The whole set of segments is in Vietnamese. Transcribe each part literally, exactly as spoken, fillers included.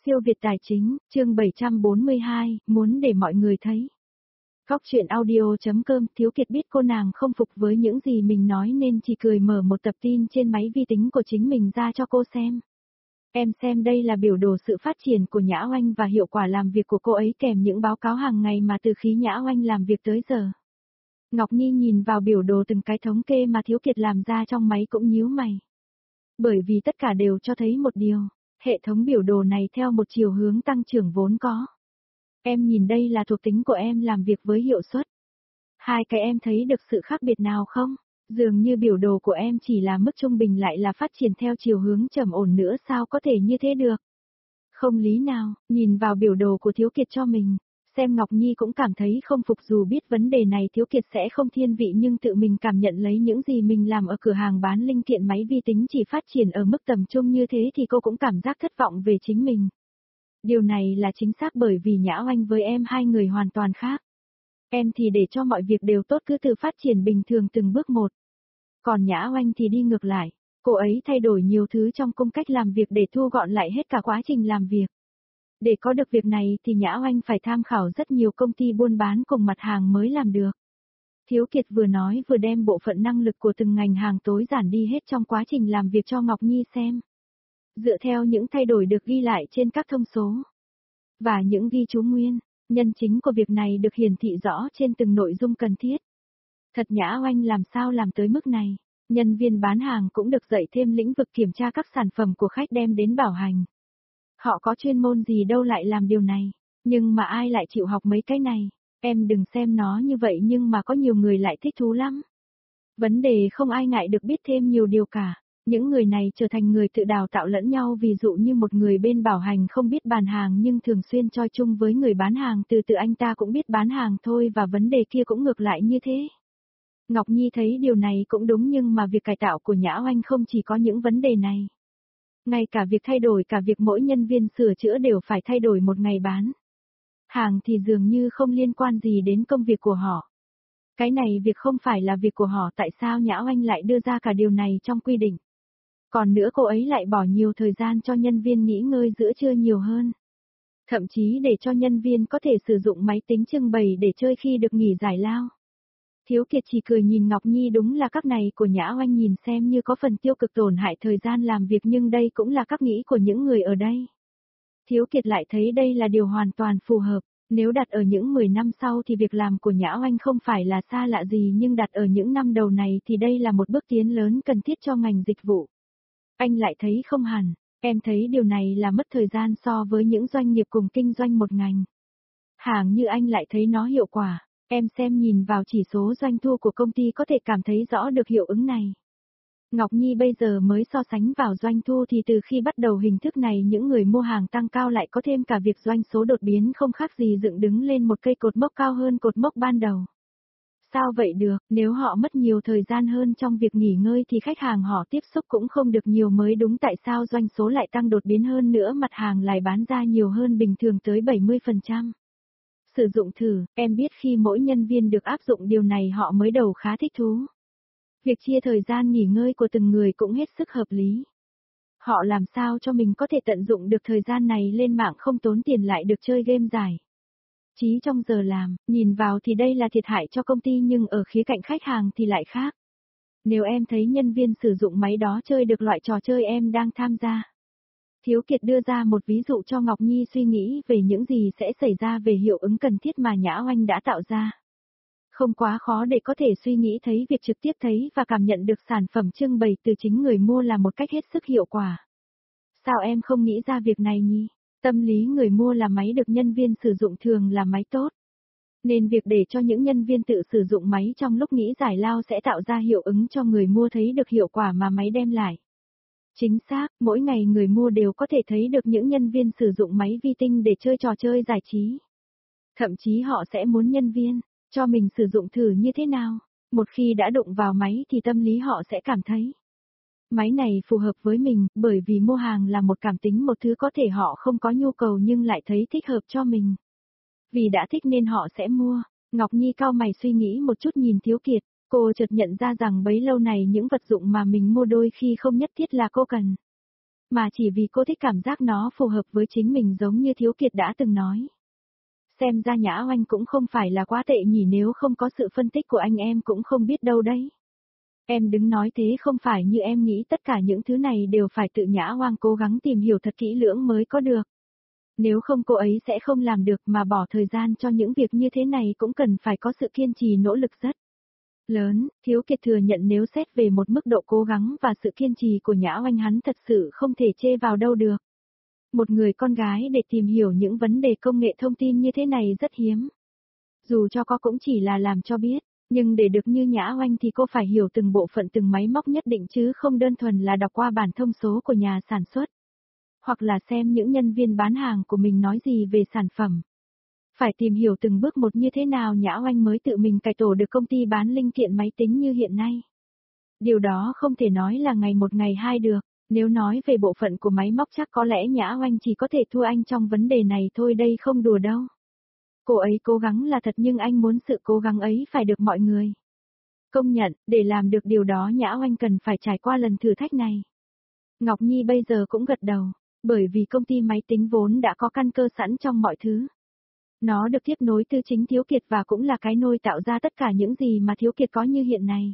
Siêu Việt Tài Chính, chương bảy trăm bốn mươi hai, muốn để mọi người thấy. Góc chuyện audio.com. Thiếu Kiệt biết cô nàng không phục với những gì mình nói nên chỉ cười mở một tập tin trên máy vi tính của chính mình ra cho cô xem. Em xem, đây là biểu đồ sự phát triển của Nhã Oanh và hiệu quả làm việc của cô ấy kèm những báo cáo hàng ngày mà từ khi Nhã Oanh làm việc tới giờ. Ngọc Nhi nhìn vào biểu đồ từng cái thống kê mà Thiếu Kiệt làm ra trong máy cũng nhíu mày. Bởi vì tất cả đều cho thấy một điều. Hệ thống biểu đồ này theo một chiều hướng tăng trưởng vốn có. Em nhìn đây là thuộc tính của em làm việc với hiệu suất. Hai cái em thấy được sự khác biệt nào không? Dường như biểu đồ của em chỉ là mức trung bình lại là phát triển theo chiều hướng trầm ổn nữa, sao có thể như thế được? Không lý nào, nhìn vào biểu đồ của Thiếu Kiệt cho mình. Xem Ngọc Nhi cũng cảm thấy không phục, dù biết vấn đề này Thiếu Kiệt sẽ không thiên vị nhưng tự mình cảm nhận lấy những gì mình làm ở cửa hàng bán linh kiện máy vi tính chỉ phát triển ở mức tầm trung như thế thì cô cũng cảm giác thất vọng về chính mình. Điều này là chính xác bởi vì Nhã Oanh với em hai người hoàn toàn khác. Em thì để cho mọi việc đều tốt cứ từ phát triển bình thường từng bước một. Còn Nhã Oanh thì đi ngược lại, cô ấy thay đổi nhiều thứ trong cung cách làm việc để thu gọn lại hết cả quá trình làm việc. Để có được việc này thì Nhã Oanh phải tham khảo rất nhiều công ty buôn bán cùng mặt hàng mới làm được. Thiếu Kiệt vừa nói vừa đem bộ phận năng lực của từng ngành hàng tối giản đi hết trong quá trình làm việc cho Ngọc Nhi xem. Dựa theo những thay đổi được ghi lại trên các thông số và những ghi chú nguyên, nhân chính của việc này được hiển thị rõ trên từng nội dung cần thiết. Thật Nhã Oanh làm sao làm tới mức này, nhân viên bán hàng cũng được dạy thêm lĩnh vực kiểm tra các sản phẩm của khách đem đến bảo hành. Họ có chuyên môn gì đâu lại làm điều này, nhưng mà ai lại chịu học mấy cái này, em đừng xem nó như vậy nhưng mà có nhiều người lại thích thú lắm. Vấn đề không ai ngại được biết thêm nhiều điều cả, những người này trở thành người tự đào tạo lẫn nhau, ví dụ như một người bên bảo hành không biết bán hàng nhưng thường xuyên choi chung với người bán hàng, từ từ anh ta cũng biết bán hàng thôi, và vấn đề kia cũng ngược lại như thế. Ngọc Nhi thấy điều này cũng đúng nhưng mà việc cải tạo của Nhã Oanh không chỉ có những vấn đề này. Ngay cả việc thay đổi cả việc mỗi nhân viên sửa chữa đều phải thay đổi một ngày bán hàng thì dường như không liên quan gì đến công việc của họ. Cái này việc không phải là việc của họ, tại sao Nhã Oanh lại đưa ra cả điều này trong quy định? Còn nữa cô ấy lại bỏ nhiều thời gian cho nhân viên nghỉ ngơi giữa trưa nhiều hơn. Thậm chí để cho nhân viên có thể sử dụng máy tính trưng bày để chơi khi được nghỉ giải lao. Thiếu Kiệt chỉ cười nhìn Ngọc Nhi, đúng là các này của Nhã Oanh nhìn xem như có phần tiêu cực tổn hại thời gian làm việc nhưng đây cũng là các nghĩ của những người ở đây. Thiếu Kiệt lại thấy đây là điều hoàn toàn phù hợp, nếu đặt ở những mười năm sau thì việc làm của Nhã Oanh không phải là xa lạ gì, nhưng đặt ở những năm đầu này thì đây là một bước tiến lớn cần thiết cho ngành dịch vụ. Anh lại thấy không hẳn, em thấy điều này là mất thời gian so với những doanh nghiệp cùng kinh doanh một ngành hàng như anh lại thấy nó hiệu quả. Em xem, nhìn vào chỉ số doanh thu của công ty có thể cảm thấy rõ được hiệu ứng này. Ngọc Nhi bây giờ mới so sánh vào doanh thu thì từ khi bắt đầu hình thức này những người mua hàng tăng cao, lại có thêm cả việc doanh số đột biến, không khác gì dựng đứng lên một cây cột mốc cao hơn cột mốc ban đầu. Sao vậy được, nếu họ mất nhiều thời gian hơn trong việc nghỉ ngơi thì khách hàng họ tiếp xúc cũng không được nhiều mới đúng, tại sao doanh số lại tăng đột biến hơn nữa, mặt hàng lại bán ra nhiều hơn bình thường tới bảy mươi phần trăm. Sử dụng thử, em biết khi mỗi nhân viên được áp dụng điều này họ mới đầu khá thích thú. Việc chia thời gian nghỉ ngơi của từng người cũng hết sức hợp lý. Họ làm sao cho mình có thể tận dụng được thời gian này lên mạng không tốn tiền lại được chơi game giải trí trong giờ làm, nhìn vào thì đây là thiệt hại cho công ty nhưng ở khía cạnh khách hàng thì lại khác. Nếu em thấy nhân viên sử dụng máy đó chơi được loại trò chơi em đang tham gia. Thiếu Kiệt đưa ra một ví dụ cho Ngọc Nhi suy nghĩ về những gì sẽ xảy ra về hiệu ứng cần thiết mà Nhã Oanh đã tạo ra. Không quá khó để có thể suy nghĩ thấy việc trực tiếp thấy và cảm nhận được sản phẩm trưng bày từ chính người mua là một cách hết sức hiệu quả. Sao em không nghĩ ra việc này nhỉ? Tâm lý người mua là máy được nhân viên sử dụng thường là máy tốt. Nên việc để cho những nhân viên tự sử dụng máy trong lúc nghỉ giải lao sẽ tạo ra hiệu ứng cho người mua thấy được hiệu quả mà máy đem lại. Chính xác, mỗi ngày người mua đều có thể thấy được những nhân viên sử dụng máy vi tính để chơi trò chơi giải trí. Thậm chí họ sẽ muốn nhân viên cho mình sử dụng thử như thế nào. Một khi đã đụng vào máy thì tâm lý họ sẽ cảm thấy máy này phù hợp với mình, bởi vì mua hàng là một cảm tính, một thứ có thể họ không có nhu cầu nhưng lại thấy thích hợp cho mình. Vì đã thích nên họ sẽ mua. Ngọc Nhi cau mày suy nghĩ một chút nhìn Thiếu Kiệt. Cô chợt nhận ra rằng bấy lâu này những vật dụng mà mình mua đôi khi không nhất thiết là cô cần. Mà chỉ vì cô thích cảm giác nó phù hợp với chính mình giống như Thiếu Kiệt đã từng nói. Xem ra Nhã Oanh cũng không phải là quá tệ nhỉ, nếu không có sự phân tích của anh em cũng không biết đâu đấy. Em đừng nói thế, không phải như em nghĩ, tất cả những thứ này đều phải tự Nhã Oanh cố gắng tìm hiểu thật kỹ lưỡng mới có được. Nếu không cô ấy sẽ không làm được, mà bỏ thời gian cho những việc như thế này cũng cần phải có sự kiên trì nỗ lực rất lớn. Thiếu Kiệt thừa nhận nếu xét về một mức độ cố gắng và sự kiên trì của Nhã Oanh, hắn thật sự không thể chê vào đâu được. Một người con gái để tìm hiểu những vấn đề công nghệ thông tin như thế này rất hiếm. Dù cho có cũng chỉ là làm cho biết, nhưng để được như Nhã Oanh thì cô phải hiểu từng bộ phận từng máy móc nhất định, chứ không đơn thuần là đọc qua bản thông số của nhà sản xuất. Hoặc là xem những nhân viên bán hàng của mình nói gì về sản phẩm. Phải tìm hiểu từng bước một như thế nào Nhã Oanh mới tự mình cải tổ được công ty bán linh kiện máy tính như hiện nay. Điều đó không thể nói là ngày một ngày hai được. Nếu nói về bộ phận của máy móc chắc có lẽ Nhã Oanh chỉ có thể thua anh trong vấn đề này thôi, đây không đùa đâu. Cô ấy cố gắng là thật, nhưng anh muốn sự cố gắng ấy phải được mọi người công nhận. Để làm được điều đó Nhã Oanh cần phải trải qua lần thử thách này. Ngọc Nhi bây giờ cũng gật đầu, bởi vì công ty máy tính vốn đã có căn cơ sẵn trong mọi thứ. Nó được tiếp nối từ chính Thiếu Kiệt và cũng là cái nôi tạo ra tất cả những gì mà Thiếu Kiệt có như hiện nay.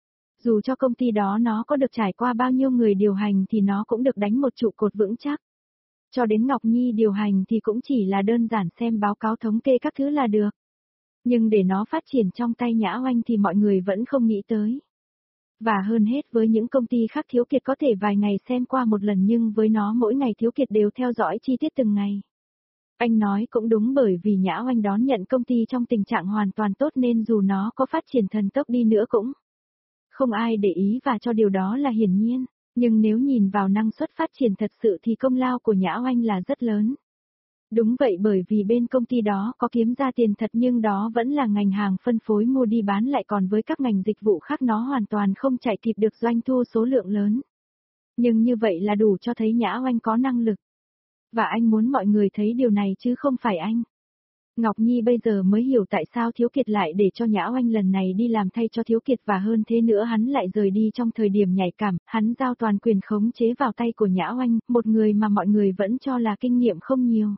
Dù cho công ty đó nó có được trải qua bao nhiêu người điều hành thì nó cũng được đánh một trụ cột vững chắc. Cho đến Ngọc Nhi điều hành thì cũng chỉ là đơn giản xem báo cáo thống kê các thứ là được. Nhưng để nó phát triển trong tay Nhã Oanh thì mọi người vẫn không nghĩ tới. Và hơn hết với những công ty khác Thiếu Kiệt có thể vài ngày xem qua một lần, nhưng với nó mỗi ngày Thiếu Kiệt đều theo dõi chi tiết từng ngày. Anh nói cũng đúng, bởi vì Nhã Oanh đón nhận công ty trong tình trạng hoàn toàn tốt nên dù nó có phát triển thần tốc đi nữa cũng không ai để ý, và cho điều đó là hiển nhiên. Nhưng nếu nhìn vào năng suất phát triển thật sự thì công lao của Nhã Oanh là rất lớn. Đúng vậy, bởi vì bên công ty đó có kiếm ra tiền thật, nhưng đó vẫn là ngành hàng phân phối mua đi bán lại, còn với các ngành dịch vụ khác nó hoàn toàn không chạy kịp được doanh thu số lượng lớn. Nhưng như vậy là đủ cho thấy Nhã Oanh có năng lực. Và anh muốn mọi người thấy điều này chứ không phải anh. Ngọc Nhi bây giờ mới hiểu tại sao Thiếu Kiệt lại để cho Nhã Oanh lần này đi làm thay cho Thiếu Kiệt, và hơn thế nữa hắn lại rời đi trong thời điểm nhạy cảm, hắn giao toàn quyền khống chế vào tay của Nhã Oanh, một người mà mọi người vẫn cho là kinh nghiệm không nhiều.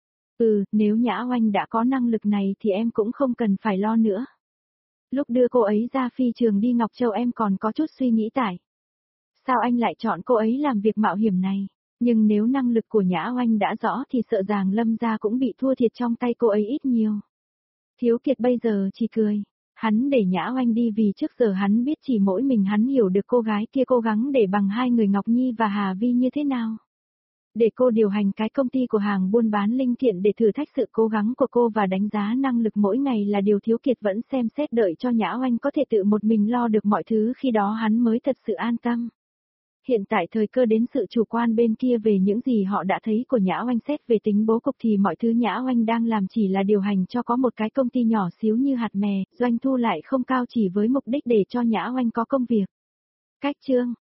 Ừ, nếu Nhã Oanh đã có năng lực này thì em cũng không cần phải lo nữa. Lúc đưa cô ấy ra phi trường đi Ngọc Châu em còn có chút suy nghĩ tại sao anh lại chọn cô ấy làm việc mạo hiểm này. Nhưng nếu năng lực của Nhã Oanh đã rõ thì sợ rằng Lâm gia cũng bị thua thiệt trong tay cô ấy ít nhiều. Thiếu Kiệt bây giờ chỉ cười. Hắn để Nhã Oanh đi vì trước giờ hắn biết chỉ mỗi mình hắn hiểu được cô gái kia cố gắng để bằng hai người Ngọc Nhi và Hà Vi như thế nào. Để cô điều hành cái công ty của hàng buôn bán linh kiện để thử thách sự cố gắng của cô và đánh giá năng lực mỗi ngày là điều Thiếu Kiệt vẫn xem xét đợi cho Nhã Oanh có thể tự một mình lo được mọi thứ, khi đó hắn mới thật sự an tâm. Hiện tại thời cơ đến sự chủ quan bên kia về những gì họ đã thấy của Nhã Oanh, xét về tính bố cục thì mọi thứ Nhã Oanh đang làm chỉ là điều hành cho có một cái công ty nhỏ xíu như hạt mè, doanh thu lại không cao, chỉ với mục đích để cho Nhã Oanh có công việc. Cách chương